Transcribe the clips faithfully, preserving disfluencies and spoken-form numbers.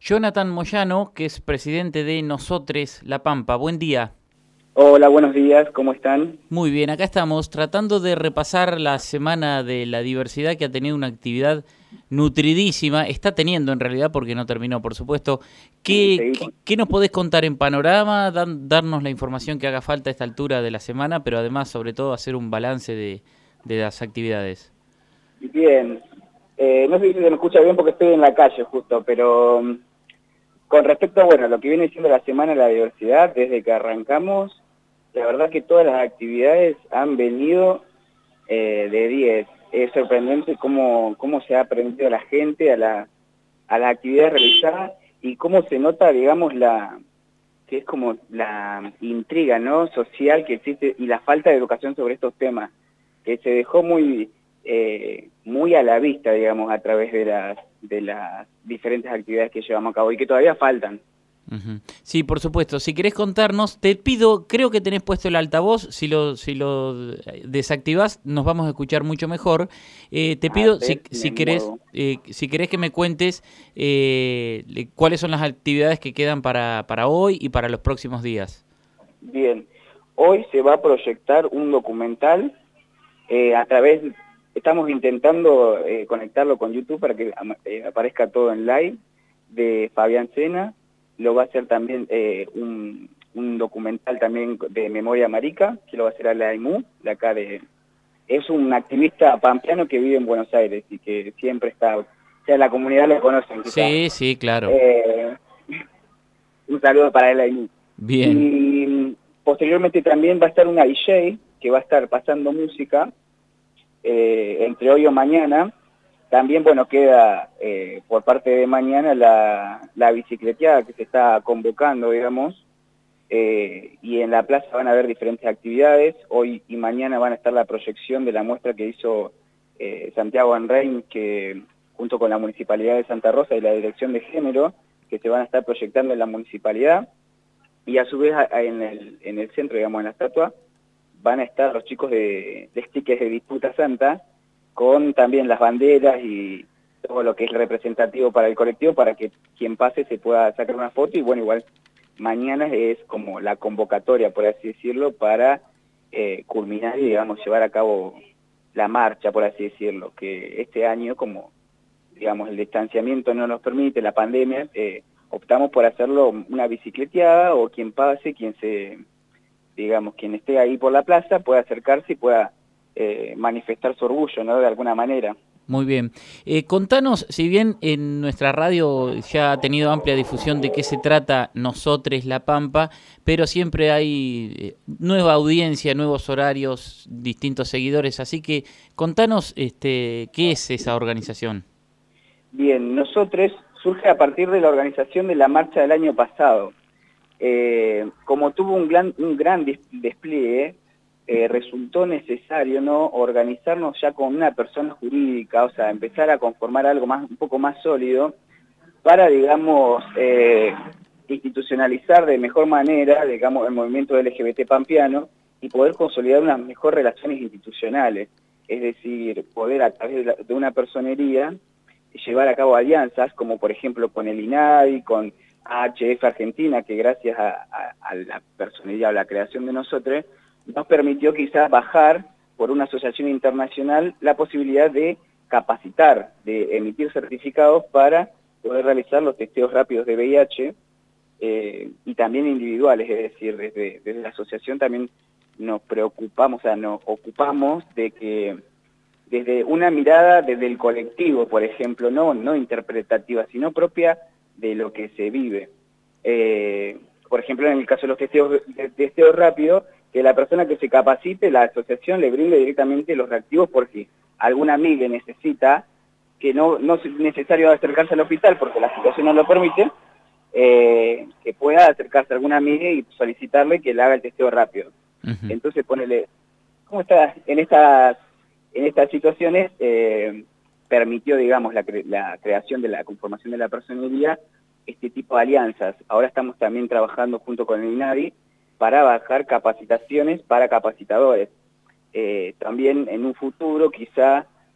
Jonathan Moyano, que es presidente de Nosotres La Pampa. Buen día. Hola, buenos días, ¿cómo están? Muy bien, acá estamos tratando de repasar la Semana de la Diversidad, que ha tenido una actividad nutridísima, está teniendo en realidad porque no terminó, por supuesto. ¿Qué, qué, Seguimos. qué nos podés contar en panorama? Dan, darnos la información que haga falta a esta altura de la semana, pero además, sobre todo, hacer un balance de, de las actividades. Bien, eh, no sé si se me escucha bien porque estoy en la calle justo, pero um, con respecto a bueno, lo que viene siendo la Semana de la Diversidad, desde que arrancamos, la verdad que todas las actividades han venido eh, de diez. Es sorprendente cómo, cómo se ha aprendido la gente a la, a las actividades realizadas y cómo se nota, digamos, la que es como la intriga, ¿no?, social que existe y la falta de educación sobre estos temas, que se dejó muy eh, muy a la vista, digamos, a través de las de las diferentes actividades que llevamos a cabo y que todavía faltan. Uh-huh. Sí, por supuesto. Si querés contarnos, te pido, creo que tenés puesto el altavoz, si lo, si lo desactivás nos vamos a escuchar mucho mejor. Eh, te A pido, si, ver, si, me querés, muevo. eh, si querés que me cuentes eh, cuáles son las actividades que quedan para, para hoy y para los próximos días. Bien, hoy se va a proyectar un documental eh, a través, estamos intentando eh, conectarlo con YouTube para que eh, aparezca todo en live, de Fabián Sena. Lo va a hacer también eh, un, un documental también de Memoria Marica, que lo va a hacer a la A I M U, de acá de... Es un activista pampeano que vive en Buenos Aires y que siempre está... O sea, la comunidad lo conocen quizás. Sí, sí, claro. Eh, un saludo para el A I M U. Bien. Y posteriormente también va a estar una D J que va a estar pasando música eh, entre hoy o mañana. También, bueno, queda eh, por parte de mañana la, la bicicleteada que se está convocando, digamos, eh, y en la plaza van a haber diferentes actividades. Hoy y mañana van a estar la proyección de la muestra que hizo eh, Santiago Anrein, que junto con la Municipalidad de Santa Rosa y la Dirección de Género, que se van a estar proyectando en la Municipalidad. Y a su vez en el, en el centro, digamos, en la estatua, van a estar los chicos de, de stickers de Disputa Santa, con también las banderas y todo lo que es representativo para el colectivo, para que quien pase se pueda sacar una foto. Y bueno, igual mañana es como la convocatoria, por así decirlo, para eh, culminar y, digamos, llevar a cabo la marcha, por así decirlo, que este año, como, digamos, el distanciamiento no nos permite, la pandemia, eh, optamos por hacerlo una bicicleteada, o quien pase, quien se, digamos, quien esté ahí por la plaza, pueda acercarse y pueda eh, manifestar su orgullo, ¿no?, de alguna manera. Muy bien. Eh, contanos, si bien en nuestra radio ya ha tenido amplia difusión de qué se trata Nosotres La Pampa, pero siempre hay eh, nueva audiencia, nuevos horarios, distintos seguidores, así que contanos este, qué es esa organización. Bien, Nosotres surge a partir de la organización de la marcha del año pasado. Eh, como tuvo un gran, un gran despliegue, eh, resultó necesario, ¿no?, organizarnos ya con una persona jurídica, o sea, empezar a conformar algo más, un poco más sólido, para, digamos, eh, institucionalizar de mejor manera, digamos, el movimiento L G B T pampeano y poder consolidar unas mejores relaciones institucionales. Es decir, poder a través de, la, de una personería llevar a cabo alianzas, como por ejemplo con el INADI, con A H F Argentina, que gracias a, a, a la personería o la creación de Nosotres, nos permitió quizás bajar por una asociación internacional la posibilidad de capacitar, de emitir certificados para poder realizar los testeos rápidos de V I H, eh, y también individuales, es decir, desde, desde la asociación también nos preocupamos, o sea, nos ocupamos de que desde una mirada desde el colectivo, por ejemplo, no, no interpretativa, sino propia de lo que se vive. Eh, por ejemplo, en el caso de los testeos, de, testeos rápidos, que la persona que se capacite, la asociación le brinde directamente los reactivos por si alguna amiga necesita, que no, no es necesario acercarse al hospital porque la situación no lo permite, eh, que pueda acercarse a alguna amiga y solicitarle que le haga el testeo rápido. Uh-huh. Entonces, ponele, ¿cómo está en estas En estas situaciones eh, permitió, digamos, la, cre la creación de la conformación de la personería, este tipo de alianzas. Ahora estamos también trabajando junto con el INADI para bajar capacitaciones para capacitadores. Eh, también en un futuro quizá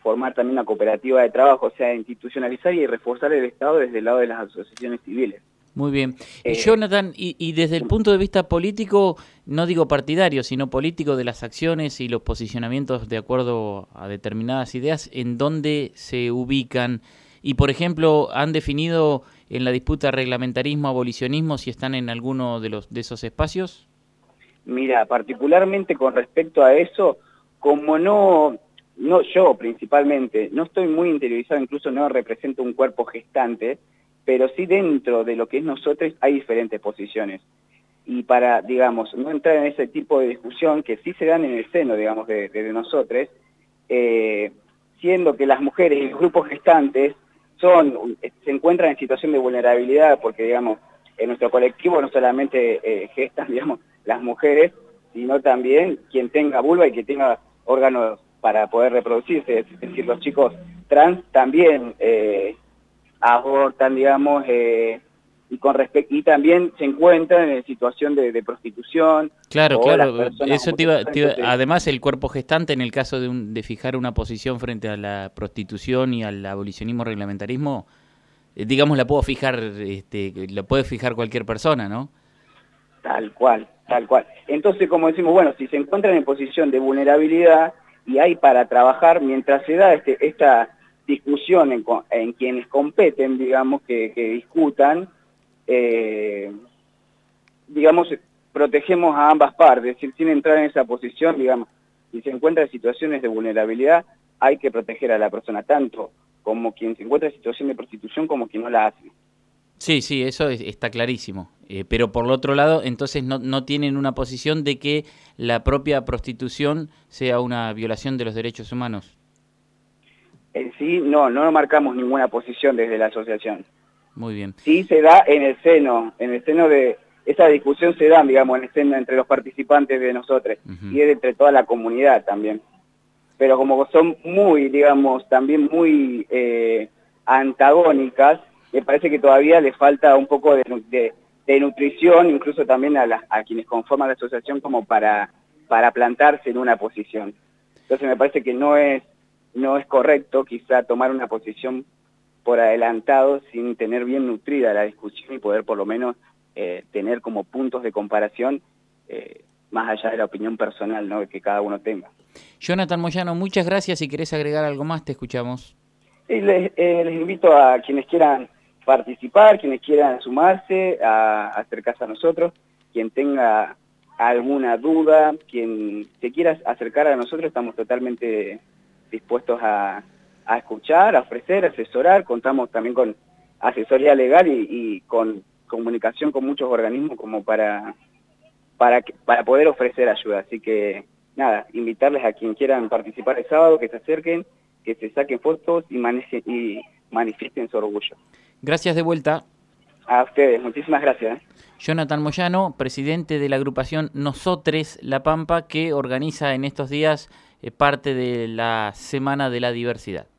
formar también una cooperativa de trabajo, o sea, institucionalizar y reforzar el Estado desde el lado de las asociaciones civiles. Muy bien. Eh, Jonathan, y, y desde el punto de vista político, no digo partidario, sino político de las acciones y los posicionamientos de acuerdo a determinadas ideas, ¿en dónde se ubican? Y, por ejemplo, ¿han definido en la disputa reglamentarismo-abolicionismo si están en alguno de, los, de esos espacios? Mira, particularmente con respecto a eso, como no, no yo principalmente, no estoy muy interiorizado, incluso no represento un cuerpo gestante, pero sí dentro de lo que es nosotros hay diferentes posiciones. Y para, digamos, no entrar en ese tipo de discusión que sí se dan en el seno, digamos, de, de, de nosotros, eh, siendo que las mujeres y los grupos gestantes son, se encuentran en situación de vulnerabilidad, porque, digamos, en nuestro colectivo no solamente eh, gestan, digamos, las mujeres, sino también quien tenga vulva y que tenga órganos para poder reproducirse, es decir, los chicos trans también eh, abortan, digamos, eh, y con respecto y también se encuentran en situación de, de prostitución. Claro, o claro, las eso te iba, te iba, entonces, además el cuerpo gestante en el caso de, un, de fijar una posición frente a la prostitución y al abolicionismo reglamentarismo, eh, digamos, la puedo fijar, este, la puede fijar cualquier persona, ¿no? Tal cual, tal cual. Entonces, como decimos, bueno, si se encuentran en posición de vulnerabilidad y hay para trabajar, mientras se da este, esta discusión en, en quienes competen, digamos, que, que discutan, eh, digamos, protegemos a ambas partes, es decir, sin entrar en esa posición, digamos, si se encuentra en situaciones de vulnerabilidad, hay que proteger a la persona, tanto como quien se encuentra en situación de prostitución como quien no la hace. Sí, sí, eso es, está clarísimo. Eh, pero por el otro lado, entonces no, no tienen una posición de que la propia prostitución sea una violación de los derechos humanos. En sí, no, no marcamos ninguna posición desde la asociación. Muy bien. Sí se da en el seno, en el seno de, esa discusión se da, digamos, en el seno entre los participantes de nosotros, uh-huh. y es entre toda la comunidad también. Pero como son muy, digamos, también muy eh, antagónicas, me parece que todavía le falta un poco de, de, de nutrición, incluso también a, la, a quienes conforman la asociación, como para, para plantarse en una posición. Entonces me parece que no es, no es correcto quizá tomar una posición por adelantado sin tener bien nutrida la discusión y poder por lo menos eh, tener como puntos de comparación eh, más allá de la opinión personal, ¿no?, que cada uno tenga. Jonathan Moyano, muchas gracias. Si querés agregar algo más, te escuchamos. Y les, eh, les invito a quienes quieran participar, quienes quieran sumarse, a, a acercarse a nosotros, quien tenga alguna duda, quien se quiera acercar a nosotros, estamos totalmente dispuestos a, a escuchar, a ofrecer, a asesorar. Contamos también con asesoría legal y, y con comunicación con muchos organismos como para, para, para poder ofrecer ayuda. Así que nada, invitarles a quien quieran participar el sábado, que se acerquen, que se saquen fotos y, manejen, y manifiesten su orgullo. Gracias de vuelta. A ustedes, muchísimas gracias. ¿eh? Jonathan Moyano, presidente de la agrupación Nosotres La Pampa, que organiza en estos días eh, parte de la Semana de la Diversidad.